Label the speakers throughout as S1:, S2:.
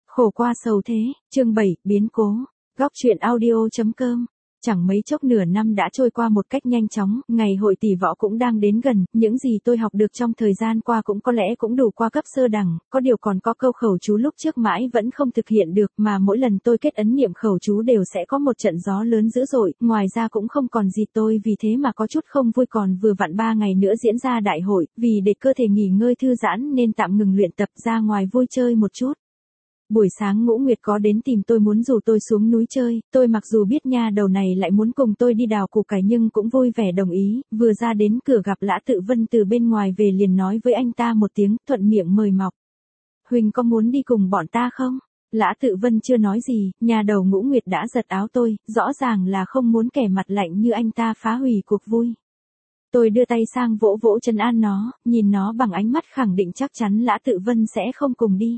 S1: Khổ qua sầu thế, chương 7, biến cố. Góc truyện audio.com. Chẳng mấy chốc nửa năm đã trôi qua một cách nhanh chóng, ngày hội tỷ võ cũng đang đến gần, những gì tôi học được trong thời gian qua cũng có lẽ cũng đủ qua cấp sơ đẳng, có điều còn có câu khẩu chú lúc trước mãi vẫn không thực hiện được, mà mỗi lần tôi kết ấn niệm khẩu chú đều sẽ có một trận gió lớn dữ dội, ngoài ra cũng không còn gì, tôi vì thế mà có chút không vui, còn vừa vặn 3 ngày nữa diễn ra đại hội, vì để cơ thể nghỉ ngơi thư giãn nên tạm ngừng luyện tập, ra ngoài vui chơi một chút. Buổi sáng Ngũ Nguyệt có đến tìm tôi muốn rủ tôi xuống núi chơi, tôi mặc dù biết nha đầu này lại muốn cùng tôi đi đào củ cải nhưng cũng vui vẻ đồng ý, vừa ra đến cửa gặp Lã Tự Vân từ bên ngoài về liền nói với anh ta một tiếng, thuận miệng mời mọc. Huỳnh có muốn đi cùng bọn ta không? Lã Tự Vân chưa nói gì, nhà đầu Ngũ Nguyệt đã giật áo tôi, rõ ràng là không muốn kẻ mặt lạnh như anh ta phá hủy cuộc vui. Tôi đưa tay sang vỗ vỗ trấn an nó, nhìn nó bằng ánh mắt khẳng định chắc chắn Lã Tự Vân sẽ không cùng đi.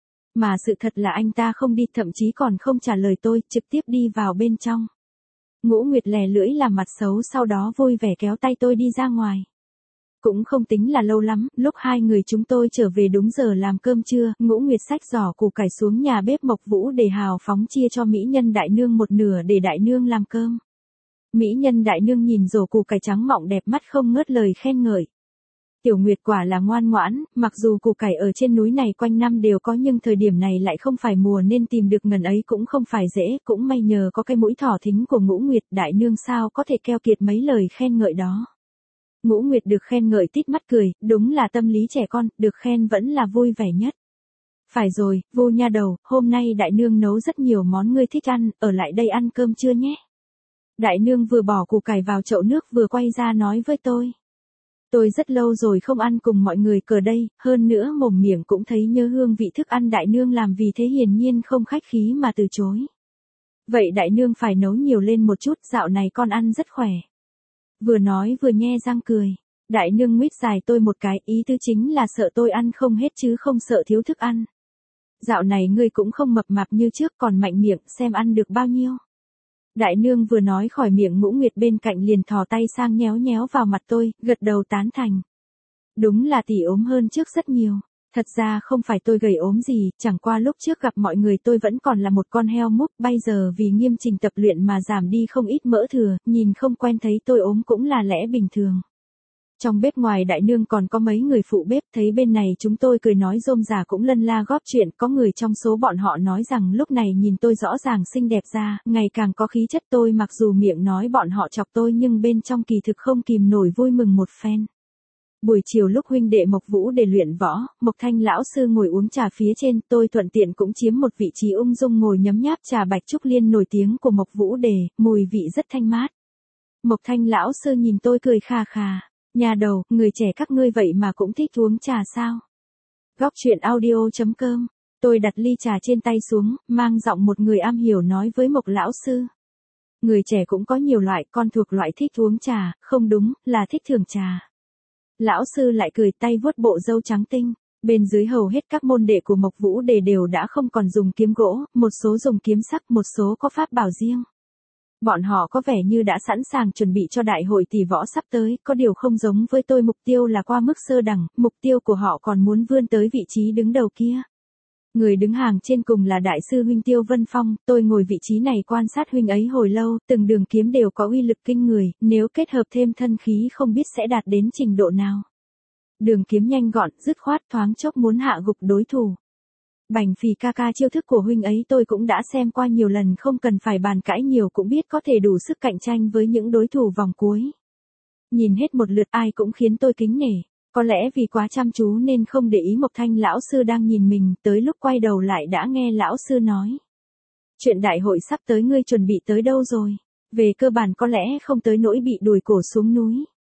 S1: Mà sự thật là anh ta không đi, thậm chí còn không trả lời tôi, trực tiếp đi vào bên trong. Ngũ Nguyệt lè lưỡi làm mặt xấu, sau đó vui vẻ kéo tay tôi đi ra ngoài. Cũng không tính là lâu lắm, lúc hai người chúng tôi trở về đúng giờ làm cơm trưa, Ngũ Nguyệt xách giỏ củ cải xuống nhà bếp Mộc Vũ để hào phóng chia cho mỹ nhân đại nương một nửa để đại nương làm cơm. Mỹ nhân đại nương nhìn rổ củ cải trắng mọng đẹp mắt không ngớt lời khen ngợi. Tiểu Nguyệt quả là ngoan ngoãn, mặc dù củ cải ở trên núi này quanh năm đều có nhưng thời điểm này lại không phải mùa nên tìm được ngần ấy cũng không phải dễ, cũng may nhờ có cái mũi thỏ thính của Ngũ Nguyệt, đại nương sao có thể keo kiệt mấy lời khen ngợi đó. Ngũ Nguyệt được khen ngợi tít mắt cười, đúng là tâm lý trẻ con, được khen vẫn là vui vẻ nhất. Phải rồi, Vô nha đầu, hôm nay đại nương nấu rất nhiều món ngươi thích ăn, ở lại đây ăn cơm trưa nhé. Đại nương vừa bỏ củ cải vào chậu nước vừa quay ra nói với tôi. Tôi rất lâu rồi không ăn cùng mọi người cờ đây, hơn nữa mồm miệng cũng thấy nhớ hương vị thức ăn đại nương làm, vì thế hiển nhiên không khách khí mà từ chối. Vậy đại nương phải nấu nhiều lên một chút, dạo này con ăn rất khỏe. Vừa nói vừa nhe răng cười. Đại nương nguyết dài tôi một cái, ý tứ chính là sợ tôi ăn không hết chứ không sợ thiếu thức ăn. Dạo này ngươi cũng không mập mạp như trước, còn mạnh miệng, xem ăn được bao nhiêu. Đại nương vừa nói khỏi miệng, Ngũ Nguyệt bên cạnh liền thò tay sang nhéo nhéo vào mặt tôi, gật đầu tán thành. Đúng là tỷ ốm hơn trước rất nhiều. Thật ra không phải tôi gầy ốm gì, chẳng qua lúc trước gặp mọi người tôi vẫn còn là một con heo múp, bây giờ vì nghiêm trình tập luyện mà giảm đi không ít mỡ thừa, nhìn không quen thấy tôi ốm cũng là lẽ bình thường. Trong bếp ngoài đại nương còn có mấy người phụ bếp, thấy bên này chúng tôi cười nói rôm rả cũng lân la góp chuyện, có người trong số bọn họ nói rằng lúc này nhìn tôi rõ ràng xinh đẹp ra, ngày càng có khí chất, tôi mặc dù miệng nói bọn họ chọc tôi nhưng bên trong kỳ thực không kìm nổi vui mừng một phen. Buổi chiều lúc huynh đệ Mộc Vũ để luyện võ, Mộc Thanh lão sư ngồi uống trà phía trên, tôi thuận tiện cũng chiếm một vị trí ung dung ngồi nhấm nháp trà Bạch Trúc Liên nổi tiếng của Mộc Vũ đề, mùi vị rất thanh mát. Mộc Thanh lão sư nhìn tôi cười khà khà. Nhà đầu, người trẻ các ngươi vậy mà cũng thích uống trà sao? Góc truyện audio.com. Tôi đặt ly trà trên tay xuống, mang giọng một người am hiểu nói với Mộc lão sư. Người trẻ cũng có nhiều loại, con thuộc loại thích uống trà, không đúng, là thích thưởng trà. Lão sư lại cười, tay vuốt bộ râu trắng tinh. Bên dưới hầu hết các môn đệ của Mộc Vũ đề đều đã không còn dùng kiếm gỗ, một số dùng kiếm sắc, một số có pháp bảo riêng. Bọn họ có vẻ như đã sẵn sàng chuẩn bị cho đại hội tỷ võ sắp tới, có điều không giống với tôi, mục tiêu là qua mức sơ đẳng, mục tiêu của họ còn muốn vươn tới vị trí đứng đầu kia. Người đứng hàng trên cùng là đại sư huynh Tiêu Vân Phong, tôi ngồi vị trí này quan sát huynh ấy hồi lâu, từng đường kiếm đều có uy lực kinh người, nếu kết hợp thêm thân khí không biết sẽ đạt đến trình độ nào. Đường kiếm nhanh gọn, dứt khoát, thoáng chốc muốn hạ gục đối thủ. Bành phì ca ca, chiêu thức của huynh ấy tôi cũng đã xem qua nhiều lần, không cần phải bàn cãi nhiều cũng biết có thể đủ sức cạnh tranh với những đối thủ vòng cuối. Nhìn hết một lượt ai cũng khiến tôi kính nể, có lẽ vì quá chăm chú nên không để ý Mộc Thanh lão sư đang nhìn mình, tới lúc quay đầu lại đã nghe lão sư nói. Chuyện đại hội sắp tới ngươi chuẩn bị tới đâu rồi? Về cơ bản có lẽ không tới nỗi bị đuổi cổ xuống núi.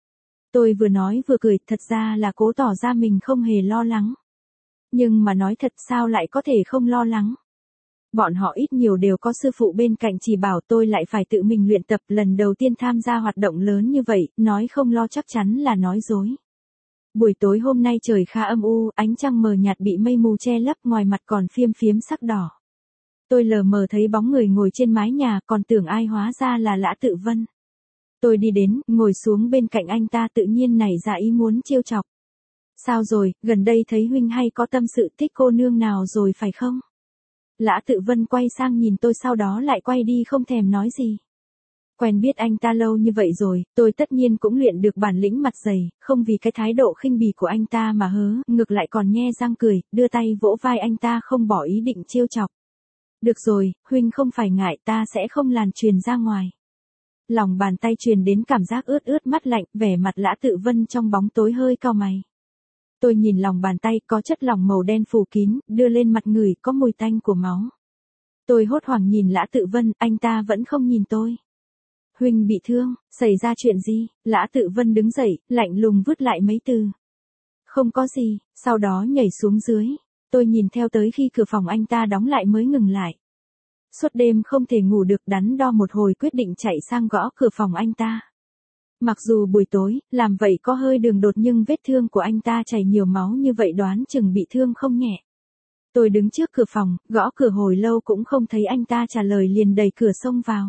S1: Tôi vừa nói vừa cười, thật ra là cố tỏ ra mình không hề lo lắng. Nhưng mà nói thật sao lại có thể không lo lắng. Bọn họ ít nhiều đều có sư phụ bên cạnh chỉ bảo, tôi lại phải tự mình luyện tập, lần đầu tiên tham gia hoạt động lớn như vậy, nói không lo chắc chắn là nói dối. Buổi tối hôm nay trời khá âm u, ánh trăng mờ nhạt bị mây mù che lấp, ngoài mặt còn phiêm phiếm sắc đỏ. Tôi lờ mờ thấy bóng người ngồi trên mái nhà, còn tưởng ai hóa ra là Lã Tự Vân. Tôi đi đến, ngồi xuống bên cạnh anh ta, tự nhiên nảy ra ý muốn trêu chọc. Sao rồi, gần đây thấy huynh hay có tâm sự, thích cô nương nào rồi phải không? Lã Tự Vân quay sang nhìn tôi sau đó lại quay đi không thèm nói gì. Quen biết anh ta lâu như vậy rồi, tôi tất nhiên cũng luyện được bản lĩnh mặt dày, không vì cái thái độ khinh bỉ của anh ta mà hớ, ngược lại còn nhe răng cười, đưa tay vỗ vai anh ta không bỏ ý định trêu chọc. Được rồi, huynh không phải ngại, ta sẽ không lan truyền ra ngoài. Lòng bàn tay truyền đến cảm giác ướt ướt mắt lạnh, vẻ mặt Lã Tự Vân trong bóng tối hơi cau mày. Tôi nhìn lòng bàn tay có chất lỏng màu đen phủ kín, đưa lên mặt ngửi có mùi tanh của máu. Tôi hốt hoảng nhìn Lã Tự Vân, anh ta vẫn không nhìn tôi. Huynh bị thương, xảy ra chuyện gì? Lã Tự Vân đứng dậy, lạnh lùng vứt lại mấy từ. Không có gì, sau đó nhảy xuống dưới. Tôi nhìn theo tới khi cửa phòng anh ta đóng lại mới ngừng lại. Suốt đêm không thể ngủ được, đắn đo một hồi quyết định chạy sang gõ cửa phòng anh ta. Mặc dù buổi tối, làm vậy có hơi đường đột nhưng vết thương của anh ta chảy nhiều máu như vậy đoán chừng bị thương không nhẹ. Tôi đứng trước cửa phòng, gõ cửa hồi lâu cũng không thấy anh ta trả lời liền đẩy cửa xông vào.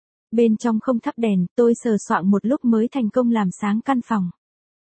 S1: Bên trong không thắp đèn, tôi sờ soạng một lúc mới thành công làm sáng căn phòng.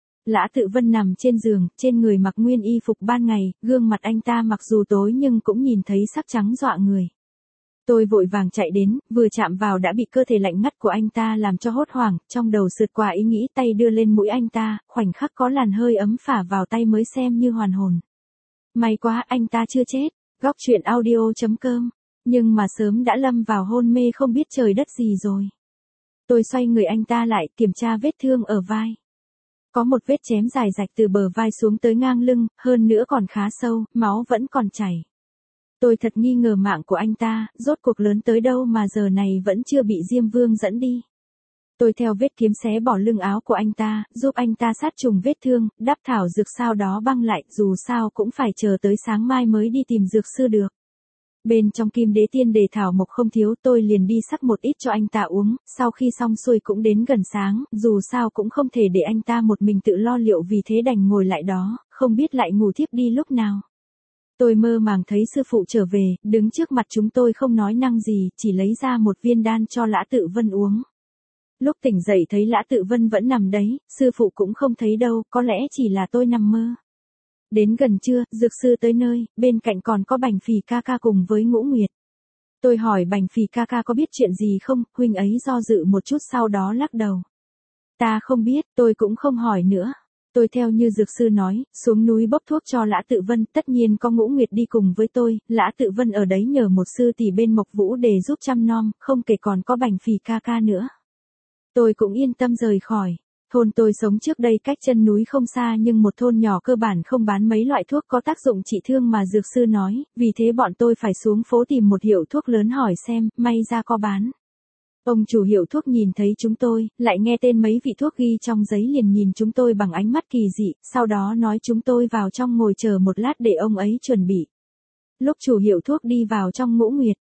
S1: Lã Tự Vân nằm trên giường, trên người mặc nguyên y phục ban ngày, gương mặt anh ta mặc dù tối nhưng cũng nhìn thấy sắc trắng dọa người. Tôi vội vàng chạy đến, vừa chạm vào đã bị cơ thể lạnh ngắt của anh ta làm cho hốt hoảng, trong đầu sượt qua ý nghĩ tay đưa lên mũi anh ta, khoảnh khắc có làn hơi ấm phả vào tay mới xem như hoàn hồn. May quá anh ta chưa chết, góc truyện audio.com, nhưng mà sớm đã lâm vào hôn mê không biết trời đất gì rồi. Tôi xoay người anh ta lại, kiểm tra vết thương ở vai. Có một vết chém dài rạch từ bờ vai xuống tới ngang lưng, hơn nữa còn khá sâu, máu vẫn còn chảy. Tôi thật nghi ngờ mạng của anh ta, rốt cuộc lớn tới đâu mà giờ này vẫn chưa bị Diêm Vương dẫn đi. Tôi theo vết kiếm xé bỏ lưng áo của anh ta, giúp anh ta sát trùng vết thương, đắp thảo dược sau đó băng lại, dù sao cũng phải chờ tới sáng mai mới đi tìm dược sư được. Bên trong Kim Đế Tiên Đề thảo mộc không thiếu, tôi liền đi sắc một ít cho anh ta uống, sau khi xong xuôi cũng đến gần sáng, dù sao cũng không thể để anh ta một mình tự lo liệu vì thế đành ngồi lại đó, không biết lại ngủ thiếp đi lúc nào. Tôi mơ màng thấy sư phụ trở về, đứng trước mặt chúng tôi không nói năng gì, chỉ lấy ra một viên đan cho Lã Tự Vân uống. Lúc tỉnh dậy thấy Lã Tự Vân vẫn nằm đấy, sư phụ cũng không thấy đâu, có lẽ chỉ là tôi nằm mơ. Đến gần trưa, dược sư tới nơi, bên cạnh còn có Bành Phì ca ca cùng với Ngũ Nguyệt. Tôi hỏi Bành Phì ca ca có biết chuyện gì không, huynh ấy do dự một chút sau đó lắc đầu. Ta không biết, tôi cũng không hỏi nữa. Tôi theo như dược sư nói, xuống núi bốc thuốc cho Lã Tự Vân, tất nhiên có Ngũ Nguyệt đi cùng với tôi, Lã Tự Vân ở đấy nhờ một sư tỷ bên Mộc Vũ để giúp chăm nom, không kể còn có Bành Phì ca ca nữa. Tôi cũng yên tâm rời khỏi. Thôn tôi sống trước đây cách chân núi không xa nhưng một thôn nhỏ cơ bản không bán mấy loại thuốc có tác dụng trị thương mà dược sư nói, vì thế bọn tôi phải xuống phố tìm một hiệu thuốc lớn hỏi xem, may ra có bán. Ông chủ hiệu thuốc nhìn thấy chúng tôi, lại nghe tên mấy vị thuốc ghi trong giấy liền nhìn chúng tôi bằng ánh mắt kỳ dị, sau đó nói chúng tôi vào trong ngồi chờ một lát để ông ấy chuẩn bị. Lúc chủ hiệu thuốc đi vào trong Ngũ Nguyệt,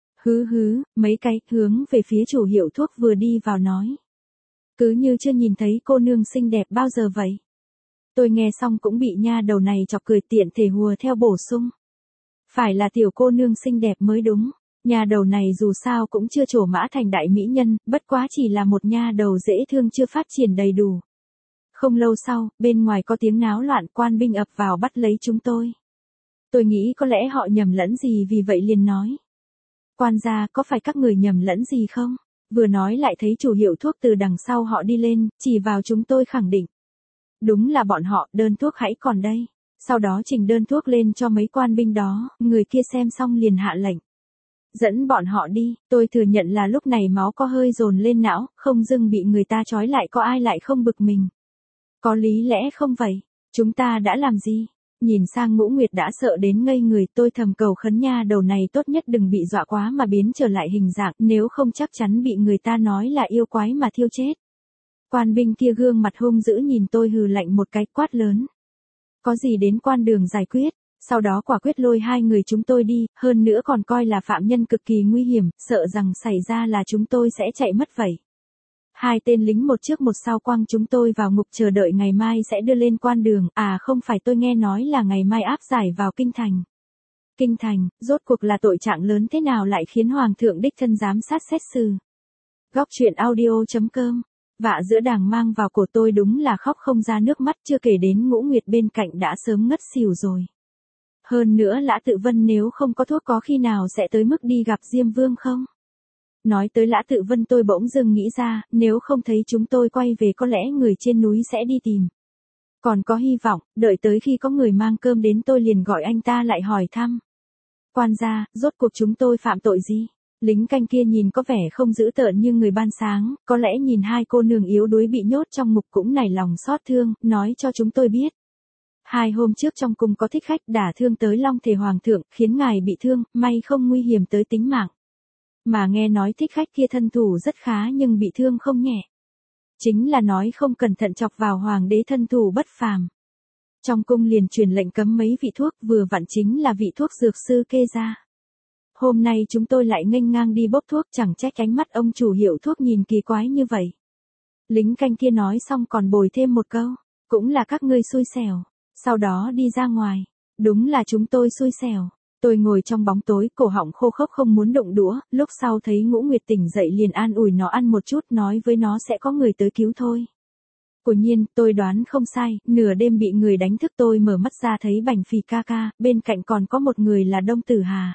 S1: mấy cái, hướng về phía chủ hiệu thuốc vừa đi vào nói. Cứ như chưa nhìn thấy cô nương xinh đẹp bao giờ vậy. Tôi nghe xong cũng bị nha đầu này chọc cười tiện thể hùa theo bổ sung. Phải là tiểu cô nương xinh đẹp mới đúng. Nha đầu này dù sao cũng chưa trổ mã thành đại mỹ nhân, bất quá chỉ là một nha đầu dễ thương chưa phát triển đầy đủ. Không lâu sau, bên ngoài có tiếng náo loạn, quan binh ập vào bắt lấy chúng tôi. Tôi nghĩ có lẽ họ nhầm lẫn gì vì vậy liền nói. Quan gia, có phải các người nhầm lẫn gì không? Vừa nói lại thấy chủ hiệu thuốc từ đằng sau họ đi lên, chỉ vào chúng tôi khẳng định. Đúng là bọn họ, đơn thuốc hãy còn đây. Sau đó trình đơn thuốc lên cho mấy quan binh đó, người kia xem xong liền hạ lệnh. Dẫn bọn họ đi, tôi thừa nhận là lúc này máu có hơi dồn lên não, không dưng bị người ta trói lại có ai lại không bực mình. Có lý lẽ không vậy? Chúng ta đã làm gì? Nhìn sang Ngũ Nguyệt đã sợ đến ngây người, tôi thầm cầu khấn nha đầu này tốt nhất đừng bị dọa quá mà biến trở lại hình dạng, nếu không chắc chắn bị người ta nói là yêu quái mà thiêu chết. Quan binh kia gương mặt hung dữ nhìn tôi hừ lạnh một cái quát lớn. Có gì đến quan đường giải quyết, sau đó quả quyết lôi hai người chúng tôi đi, hơn nữa còn coi là phạm nhân cực kỳ nguy hiểm, sợ rằng xảy ra là chúng tôi sẽ chạy mất vậy. Hai tên lính một trước một sau quăng chúng tôi vào ngục chờ đợi ngày mai sẽ đưa lên quan đường, à không phải tôi nghe nói là ngày mai áp giải vào kinh thành. Kinh thành, rốt cuộc là tội trạng lớn thế nào lại khiến Hoàng thượng đích thân giám sát xét xử. Góc truyện audio.com, vạ giữa đàng mang vào cổ tôi đúng là khóc không ra nước mắt chưa kể đến Ngũ Nguyệt bên cạnh đã sớm ngất xỉu rồi. Hơn nữa Lã Tự Vân nếu không có thuốc có khi nào sẽ tới mức đi gặp Diêm Vương không? Nói tới Lã Tự Vân tôi bỗng dưng nghĩ ra, nếu không thấy chúng tôi quay về có lẽ người trên núi sẽ đi tìm. Còn có hy vọng, đợi tới khi có người mang cơm đến tôi liền gọi anh ta lại hỏi thăm. Quan gia, rốt cuộc chúng tôi phạm tội gì? Lính canh kia nhìn có vẻ không dữ tợn như người ban sáng, có lẽ nhìn hai cô nương yếu đuối bị nhốt trong ngục cũng nảy lòng xót thương, nói cho chúng tôi biết. 2 hôm trước trong cung có thích khách đả thương tới Long Thể Hoàng thượng, khiến ngài bị thương, may không nguy hiểm tới tính mạng. Mà nghe nói thích khách kia thân thủ rất khá nhưng bị thương không nhẹ. Chính là nói không cẩn thận chọc vào hoàng đế thân thủ bất phàm. Trong cung liền truyền lệnh cấm mấy vị thuốc, vừa vặn chính là vị thuốc dược sư kê ra. Hôm nay chúng tôi lại nghênh ngang đi bốc thuốc, chẳng trách ánh mắt ông chủ hiệu thuốc nhìn kỳ quái như vậy. Lính canh kia nói xong còn bồi thêm một câu, cũng là các ngươi xui xẻo. Sau đó đi ra ngoài, đúng là chúng tôi xui xẻo. Tôi ngồi trong bóng tối, cổ họng khô khốc không muốn động đũa, lúc sau thấy Ngũ Nguyệt tỉnh dậy liền an ủi nó ăn một chút, nói với nó sẽ có người tới cứu thôi. Quả nhiên, tôi đoán không sai, nửa đêm bị người đánh thức tôi mở mắt ra thấy Bành Phì ca ca, bên cạnh còn có một người là Đông Tử Hà.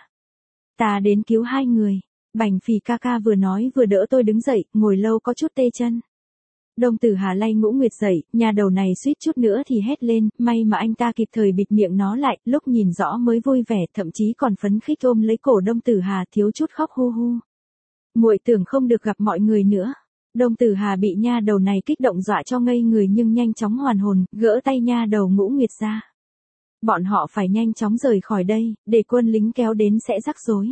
S1: Ta đến cứu 2 người. Bành Phì ca ca vừa nói vừa đỡ tôi đứng dậy, ngồi lâu có chút tê chân. Đông Tử Hà lay Ngũ Nguyệt dậy, nhà đầu này suýt chút nữa thì hét lên, may mà anh ta kịp thời bịt miệng nó lại, lúc nhìn rõ mới vui vẻ, thậm chí còn phấn khích ôm lấy cổ Đông Tử Hà thiếu chút khóc hu hu. Muội tưởng không được gặp mọi người nữa. Đông Tử Hà bị nha đầu này kích động dọa cho ngây người nhưng nhanh chóng hoàn hồn, gỡ tay nha đầu Ngũ Nguyệt ra. Bọn họ phải nhanh chóng rời khỏi đây, để quân lính kéo đến sẽ rắc rối.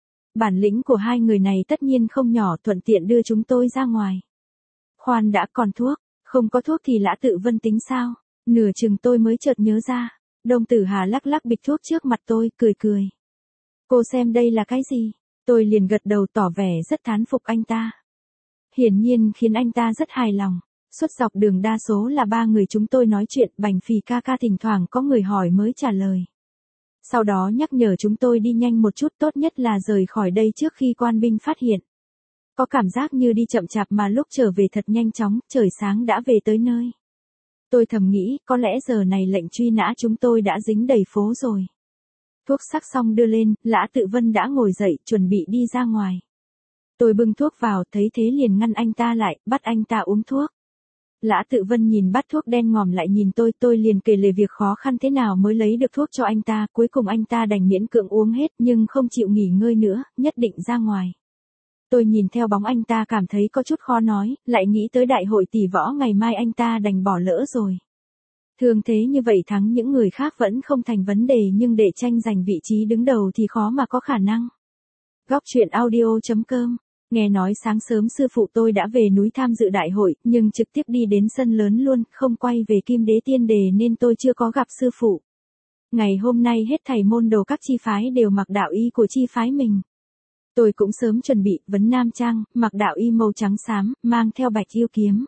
S1: Bản lĩnh của 2 người này tất nhiên không nhỏ, thuận tiện đưa chúng tôi ra ngoài. Khoan đã, còn thuốc, không có thuốc thì Lã Tự Vân tính sao? Nửa chừng tôi mới chợt nhớ ra. Đông Tử Hà lắc lắc bịch thuốc trước mặt tôi, cười cười. Cô xem đây là cái gì? Tôi liền gật đầu tỏ vẻ rất thán phục anh ta. Hiển nhiên khiến anh ta rất hài lòng. Suốt dọc đường đa số là 3 người chúng tôi nói chuyện, Bành Phì ca ca thỉnh thoảng có người hỏi mới trả lời. Sau đó nhắc nhở chúng tôi đi nhanh một chút, tốt nhất là rời khỏi đây trước khi quan binh phát hiện. Có cảm giác như đi chậm chạp mà lúc trở về thật nhanh chóng, trời sáng đã về tới nơi. Tôi thầm nghĩ, có lẽ giờ này lệnh truy nã chúng tôi đã dính đầy phố rồi. Thuốc sắc xong đưa lên, Lã Tự Vân đã ngồi dậy, chuẩn bị đi ra ngoài. Tôi bưng thuốc vào, thấy thế liền ngăn anh ta lại, bắt anh ta uống thuốc. Lã Tự Vân nhìn bát thuốc đen ngòm lại nhìn tôi liền kể lể việc khó khăn thế nào mới lấy được thuốc cho anh ta, cuối cùng anh ta đành miễn cưỡng uống hết nhưng không chịu nghỉ ngơi nữa, nhất định ra ngoài. Tôi nhìn theo bóng anh ta cảm thấy có chút khó nói, lại nghĩ tới đại hội tỷ võ ngày mai anh ta đành bỏ lỡ rồi. Thường thế như vậy thắng những người khác vẫn không thành vấn đề nhưng để tranh giành vị trí đứng đầu thì khó mà có khả năng. Góc truyện audio.com. Nghe nói sáng sớm sư phụ tôi đã về núi tham dự đại hội, nhưng trực tiếp đi đến sân lớn luôn, không quay về Kim Đế Tiên Đề nên tôi chưa có gặp sư phụ. Ngày hôm nay hết thảy môn đồ các chi phái đều mặc đạo y của chi phái mình. Tôi cũng sớm chuẩn bị, vấn nam trang, mặc đạo y màu trắng xám, mang theo bạch yêu kiếm.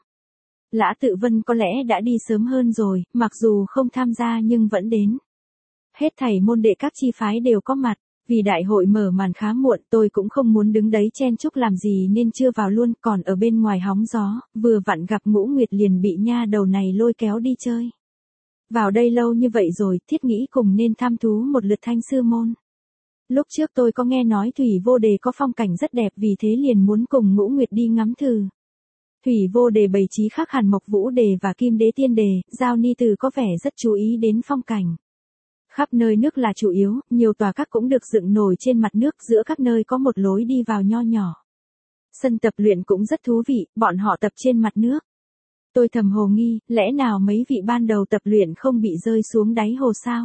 S1: Lã Tự Vân có lẽ đã đi sớm hơn rồi, mặc dù không tham gia nhưng vẫn đến. Hết thảy môn đệ các chi phái đều có mặt. Vì đại hội mở màn khá muộn, tôi cũng không muốn đứng đấy chen chúc làm gì nên chưa vào luôn, còn ở bên ngoài hóng gió, vừa vặn gặp Ngũ Nguyệt liền bị nha đầu này lôi kéo đi chơi. Vào đây lâu như vậy rồi, thiết nghĩ cùng nên tham thú một lượt Thanh Sư Môn. Lúc trước tôi có nghe nói Thủy Vô Đề có phong cảnh rất đẹp vì thế liền muốn cùng Ngũ Nguyệt đi ngắm thử. Thủy Vô Đề bày trí khác hẳn Mộc Vũ Đề và Kim Đế Tiên Đề, Giao Ni Từ có vẻ rất chú ý đến phong cảnh. Khắp nơi nước là chủ yếu, nhiều tòa các cũng được dựng nổi trên mặt nước, giữa các nơi có một lối đi vào nho nhỏ. Sân tập luyện cũng rất thú vị, bọn họ tập trên mặt nước. Tôi thầm hồ nghi, lẽ nào mấy vị ban đầu tập luyện không bị rơi xuống đáy hồ sao?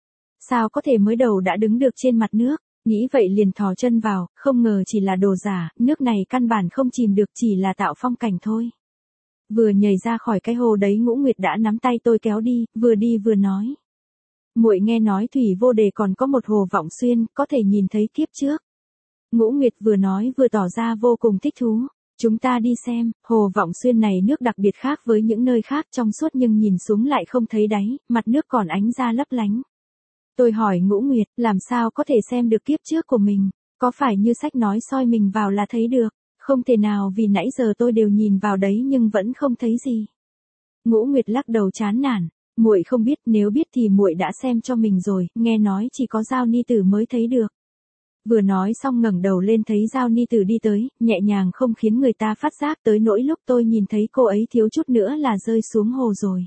S1: Sao có thể mới đầu đã đứng được trên mặt nước? Nghĩ vậy liền thò chân vào, không ngờ chỉ là đồ giả, nước này căn bản không chìm được, chỉ là tạo phong cảnh thôi. Vừa nhảy ra khỏi cái hồ đấy Ngũ Nguyệt đã nắm tay tôi kéo đi vừa nói. Muội nghe nói Thủy Vô Đề còn có một hồ Vọng Xuyên, có thể nhìn thấy kiếp trước. Ngũ Nguyệt vừa nói vừa tỏ ra vô cùng thích thú. Chúng ta đi xem, hồ Vọng Xuyên này nước đặc biệt khác với những nơi khác, trong suốt nhưng nhìn xuống lại không thấy đáy, mặt nước còn ánh ra lấp lánh. Tôi hỏi Ngũ Nguyệt, làm sao có thể xem được kiếp trước của mình, có phải như sách nói soi mình vào là thấy được? Không thể nào, vì nãy giờ tôi đều nhìn vào đấy nhưng vẫn không thấy gì. Ngũ Nguyệt lắc đầu chán nản. Muội không biết, nếu biết thì muội đã xem cho mình rồi, nghe nói chỉ có Giao Ni Tử mới thấy được. Vừa nói xong ngẩng đầu lên thấy Giao Ni Tử đi tới, nhẹ nhàng không khiến người ta phát giác, tới nỗi lúc tôi nhìn thấy cô ấy thiếu chút nữa là rơi xuống hồ rồi.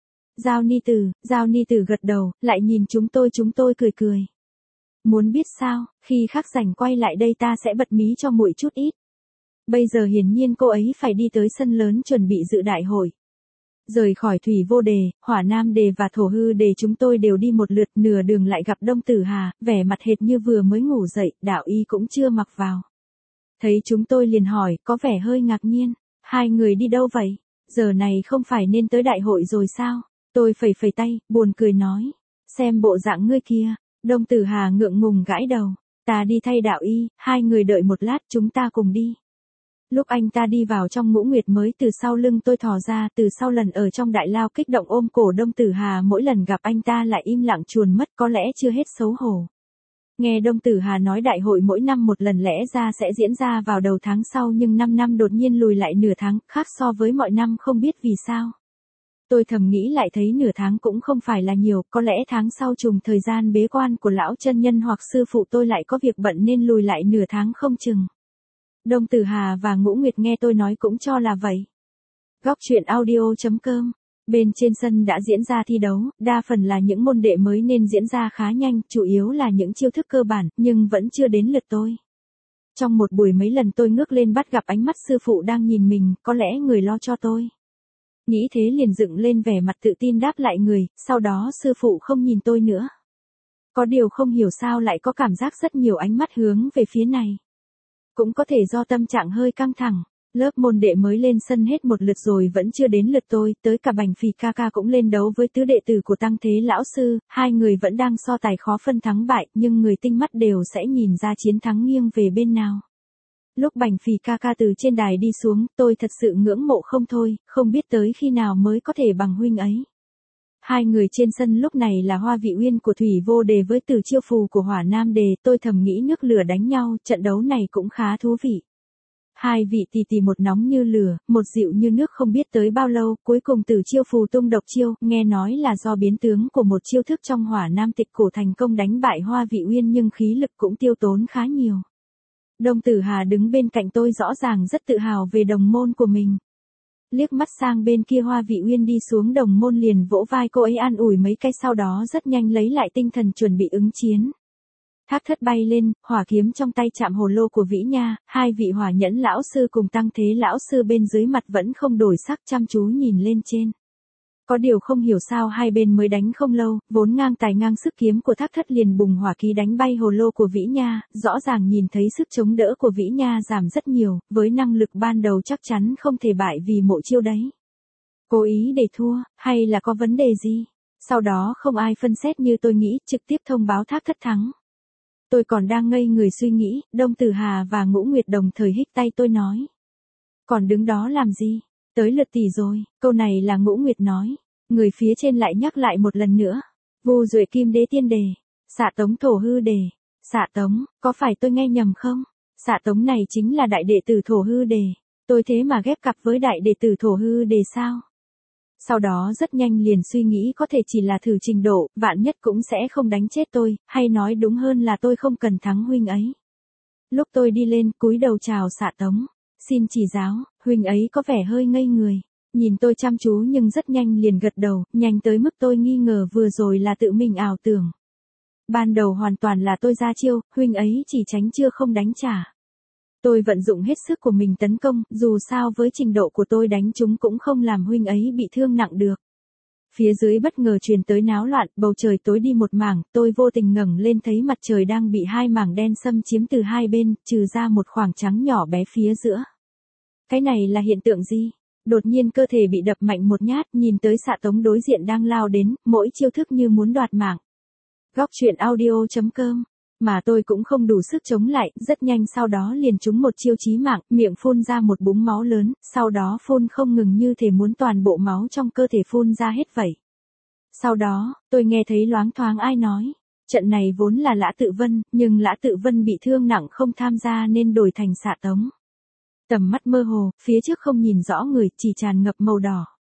S1: Giao Ni Tử gật đầu, lại nhìn chúng tôi cười cười. Muốn biết sao, khi khác rảnh quay lại đây ta sẽ bật mí cho muội chút ít. Bây giờ hiển nhiên cô ấy phải đi tới sân lớn chuẩn bị dự đại hội. Rời khỏi Thủy Vô Đề, Hỏa Nam Đề và Thổ Hư Đề chúng tôi đều đi một lượt, nửa đường lại gặp Đông Tử Hà, vẻ mặt hệt như vừa mới ngủ dậy, đạo y cũng chưa mặc vào. Thấy chúng tôi liền hỏi, có vẻ hơi ngạc nhiên, hai người đi đâu vậy? Giờ này không phải nên tới đại hội rồi sao? Tôi phẩy phẩy tay, buồn cười nói, xem bộ dạng ngươi kia. Đông Tử Hà ngượng ngùng gãi đầu, ta đi thay đạo y, hai người đợi một lát chúng ta cùng đi. Lúc anh ta đi vào trong Ngũ Nguyệt mới từ sau lưng tôi thò ra, từ sau lần ở trong đại lao kích động ôm cổ Đông Tử Hà, mỗi lần gặp anh ta lại im lặng chuồn mất, có lẽ chưa hết xấu hổ. Nghe Đông Tử Hà nói đại hội mỗi năm một lần lẽ ra sẽ diễn ra vào đầu tháng sau, nhưng 5 năm đột nhiên lùi lại nửa tháng, khác so với mọi năm không biết vì sao. Tôi thầm nghĩ lại thấy nửa tháng cũng không phải là nhiều, có lẽ tháng sau trùng thời gian bế quan của lão chân nhân hoặc sư phụ tôi lại có việc bận nên lùi lại nửa tháng không chừng. Đông Tử Hà và Ngũ Nguyệt nghe tôi nói cũng cho là vậy. Góc truyện audio.com. Bên trên sân đã diễn ra thi đấu, đa phần là những môn đệ mới nên diễn ra khá nhanh, chủ yếu là những chiêu thức cơ bản, nhưng vẫn chưa đến lượt tôi. Trong một buổi mấy lần tôi ngước lên bắt gặp ánh mắt sư phụ đang nhìn mình, có lẽ người lo cho tôi. Nghĩ thế liền dựng lên vẻ mặt tự tin đáp lại người, sau đó sư phụ không nhìn tôi nữa. Có điều không hiểu sao lại có cảm giác rất nhiều ánh mắt hướng về phía này. Cũng có thể do tâm trạng hơi căng thẳng, lớp môn đệ mới lên sân hết một lượt rồi vẫn chưa đến lượt tôi, tới cả Bành Phì ca ca cũng lên đấu với tứ đệ tử của Tăng Thế lão sư, hai người vẫn đang so tài khó phân thắng bại, nhưng người tinh mắt đều sẽ nhìn ra chiến thắng nghiêng về bên nào. Lúc Bành Phì ca ca từ trên đài đi xuống, tôi thật sự ngưỡng mộ không thôi, không biết tới khi nào mới có thể bằng huynh ấy. Hai người trên sân lúc này là Hoa Vị Uyên của Thủy Vô Đề với Từ Chiêu Phù của Hỏa Nam Đề, tôi thầm nghĩ nước lửa đánh nhau, trận đấu này cũng khá thú vị. Hai vị tỷ tỷ một nóng như lửa, một dịu như nước, không biết tới bao lâu, cuối cùng Từ Chiêu Phù tung độc chiêu, nghe nói là do biến tướng của một chiêu thức trong Hỏa Nam Tịch Cổ thành công đánh bại Hoa Vị Uyên, nhưng khí lực cũng tiêu tốn khá nhiều. Đông Tử Hà đứng bên cạnh tôi rõ ràng rất tự hào về đồng môn của mình. Liếc mắt sang bên kia Hoa Vị Uyên đi xuống đồng môn liền vỗ vai cô ấy an ủi mấy cái, sau đó rất nhanh lấy lại tinh thần chuẩn bị ứng chiến. Thác Thất bay lên, hỏa kiếm trong tay chạm hồ lô của Vĩ Nha, hai vị hỏa nhẫn lão sư cùng Tăng Thế lão sư bên dưới mặt vẫn không đổi sắc chăm chú nhìn lên trên. Có điều không hiểu sao hai bên mới đánh không lâu, vốn ngang tài ngang sức kiếm của Thác Thất liền bùng hỏa khí đánh bay hồ lô của Vĩ Nha, rõ ràng nhìn thấy sức chống đỡ của Vĩ Nha giảm rất nhiều, với năng lực ban đầu chắc chắn không thể bại vì mộ chiêu đấy. Cố ý để thua, hay là có vấn đề gì? Sau đó không ai phân xét như tôi nghĩ, trực tiếp thông báo Thác Thất thắng. Tôi còn đang ngây người suy nghĩ, Đông Tử Hà và Ngũ Nguyệt đồng thời hích tay tôi nói. Còn đứng đó làm gì? Tới lượt tỷ rồi, câu này là Ngũ Nguyệt nói. Người phía trên lại nhắc lại một lần nữa. Vu Duệ Kim Đế Tiên Đề, Xạ Tống Thổ Hư Đề. Xạ Tống, có phải tôi nghe nhầm không? Xạ Tống này chính là đại đệ tử Thổ Hư Đề. Tôi thế mà ghép cặp với đại đệ tử Thổ Hư Đề sao? Sau đó rất nhanh liền suy nghĩ có thể chỉ là thử trình độ, vạn nhất cũng sẽ không đánh chết tôi, hay nói đúng hơn là tôi không cần thắng huynh ấy. Lúc tôi đi lên, cúi đầu chào Xạ Tống. Xin chỉ giáo, huynh ấy có vẻ hơi ngây người. Nhìn tôi chăm chú nhưng rất nhanh liền gật đầu, nhanh tới mức tôi nghi ngờ vừa rồi là tự mình ảo tưởng. Ban đầu hoàn toàn là tôi ra chiêu, huynh ấy chỉ tránh chưa không đánh trả. Tôi vận dụng hết sức của mình tấn công, dù sao với trình độ của tôi đánh chúng cũng không làm huynh ấy bị thương nặng được. Phía dưới bất ngờ truyền tới náo loạn, bầu trời tối đi một mảng, tôi vô tình ngẩng lên thấy mặt trời đang bị hai mảng đen xâm chiếm từ hai bên, trừ ra một khoảng trắng nhỏ bé phía giữa. Cái này là hiện tượng gì? Đột nhiên cơ thể bị đập mạnh một nhát, nhìn tới Xạ Tống đối diện đang lao đến, mỗi chiêu thức như muốn đoạt mạng. Góc truyện audio.com. Mà tôi cũng không đủ sức chống lại, rất nhanh sau đó liền trúng một chiêu chí mạng, miệng phun ra một búng máu lớn, sau đó phun không ngừng như thể muốn toàn bộ máu trong cơ thể phun ra hết vậy. Sau đó, tôi nghe thấy loáng thoáng ai nói, trận này vốn là Lã Tự Vân, nhưng Lã Tự Vân bị thương nặng không tham gia nên đổi thành Xạ Tống. Tầm mắt mơ hồ, phía trước không nhìn rõ người, chỉ tràn ngập màu đỏ.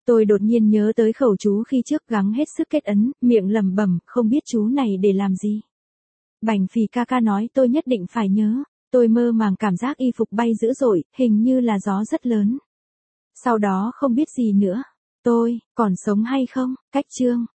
S1: Tôi đột nhiên nhớ tới khẩu chú khi trước gắng hết sức kết ấn, miệng lẩm bẩm, không biết chú này để làm gì. Bành phì ca ca nói tôi nhất định phải nhớ. Tôi mơ màng cảm giác y phục bay dữ dội, hình như là gió rất lớn. Sau đó không biết gì nữa. Tôi, còn sống hay không? Cách chương.